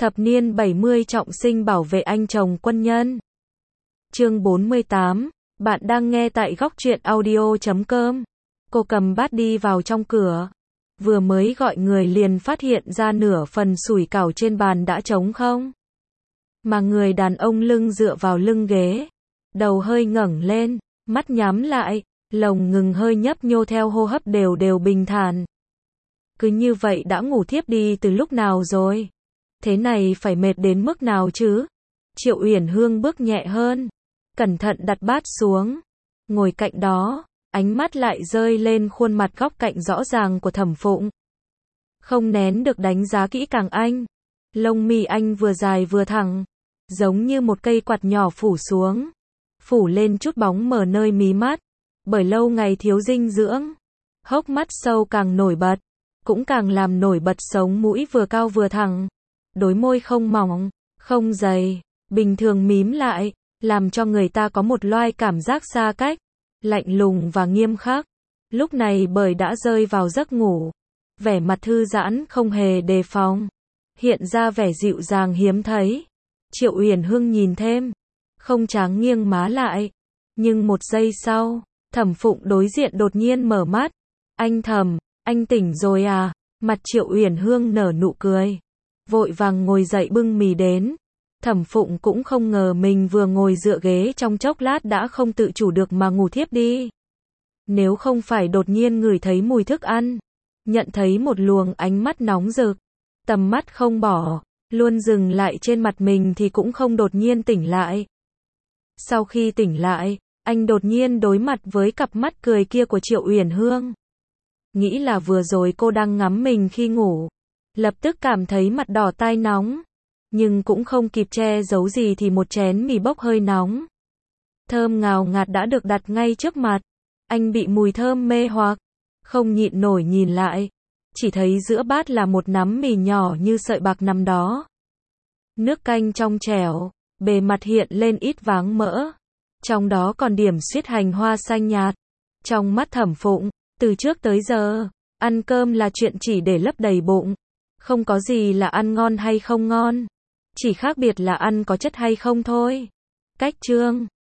Thập niên 70 trọng sinh bảo vệ anh chồng quân nhân. Chương 48, bạn đang nghe tại góc truyện audio.com. Cô cầm bát đi vào trong cửa. Vừa mới gọi người liền phát hiện ra nửa phần sủi cảo trên bàn đã trống không. Mà người đàn ông lưng dựa vào lưng ghế. Đầu hơi ngẩng lên, mắt nhắm lại, lồng ngừng hơi nhấp nhô theo hô hấp đều đều bình thản. Cứ như vậy đã ngủ thiếp đi từ lúc nào rồi? Thế này phải mệt đến mức nào chứ? Triệu Uyển Hương bước nhẹ hơn, cẩn thận đặt bát xuống, ngồi cạnh đó, ánh mắt lại rơi lên khuôn mặt góc cạnh rõ ràng của Thẩm Phụng. Không nén được đánh giá kỹ càng anh. Lông mi anh vừa dài vừa thẳng, giống như một cây quạt nhỏ phủ xuống, phủ lên chút bóng mờ nơi mí mắt, bởi lâu ngày thiếu dinh dưỡng. Hốc mắt sâu càng nổi bật, cũng càng làm nổi bật sống mũi vừa cao vừa thẳng. Đôi môi không mỏng, không dày, bình thường mím lại, làm cho người ta có một loại cảm giác xa cách, lạnh lùng và nghiêm khắc. Lúc này bởi đã rơi vào giấc ngủ, vẻ mặt thư giãn không hề đề phòng, hiện ra vẻ dịu dàng hiếm thấy. Triệu Uyển Hương nhìn thêm, không tráng nghiêng má lại, nhưng một giây sau, Thẩm Phụng đối diện đột nhiên mở mắt. Anh Thẩm, anh tỉnh rồi à? Mặt Triệu Uyển Hương nở nụ cười, vội vàng ngồi dậy bưng mì đến. Thẩm Phụng cũng không ngờ mình vừa ngồi dựa ghế trong chốc lát đã không tự chủ được mà ngủ thiếp đi. Nếu không phải đột nhiên ngửi thấy mùi thức ăn, nhận thấy một luồng ánh mắt nóng rực, tầm mắt không bỏ, luôn dừng lại trên mặt mình thì cũng không đột nhiên tỉnh lại. Sau khi tỉnh lại, anh đột nhiên đối mặt với cặp mắt cười kia của Triệu Uyển Hương. Nghĩ là vừa rồi cô đang ngắm mình khi ngủ. Lập tức cảm thấy mặt đỏ tai nóng. Nhưng cũng không kịp che giấu gì thì một chén mì bốc hơi nóng, thơm ngào ngạt đã được đặt ngay trước mặt. Anh bị mùi thơm mê hoặc, không nhịn nổi nhìn lại. Chỉ thấy giữa bát là một nắm mì nhỏ như sợi bạc nằm đó. Nước canh trong trẻo, bề mặt hiện lên ít váng mỡ. Trong đó còn điểm xuyết hành hoa xanh nhạt. Trong mắt Thẩm Phụng, từ trước tới giờ, ăn cơm là chuyện chỉ để lấp đầy bụng. Không có gì là ăn ngon hay không ngon. Chỉ khác biệt là ăn có chất hay không thôi. Cách chương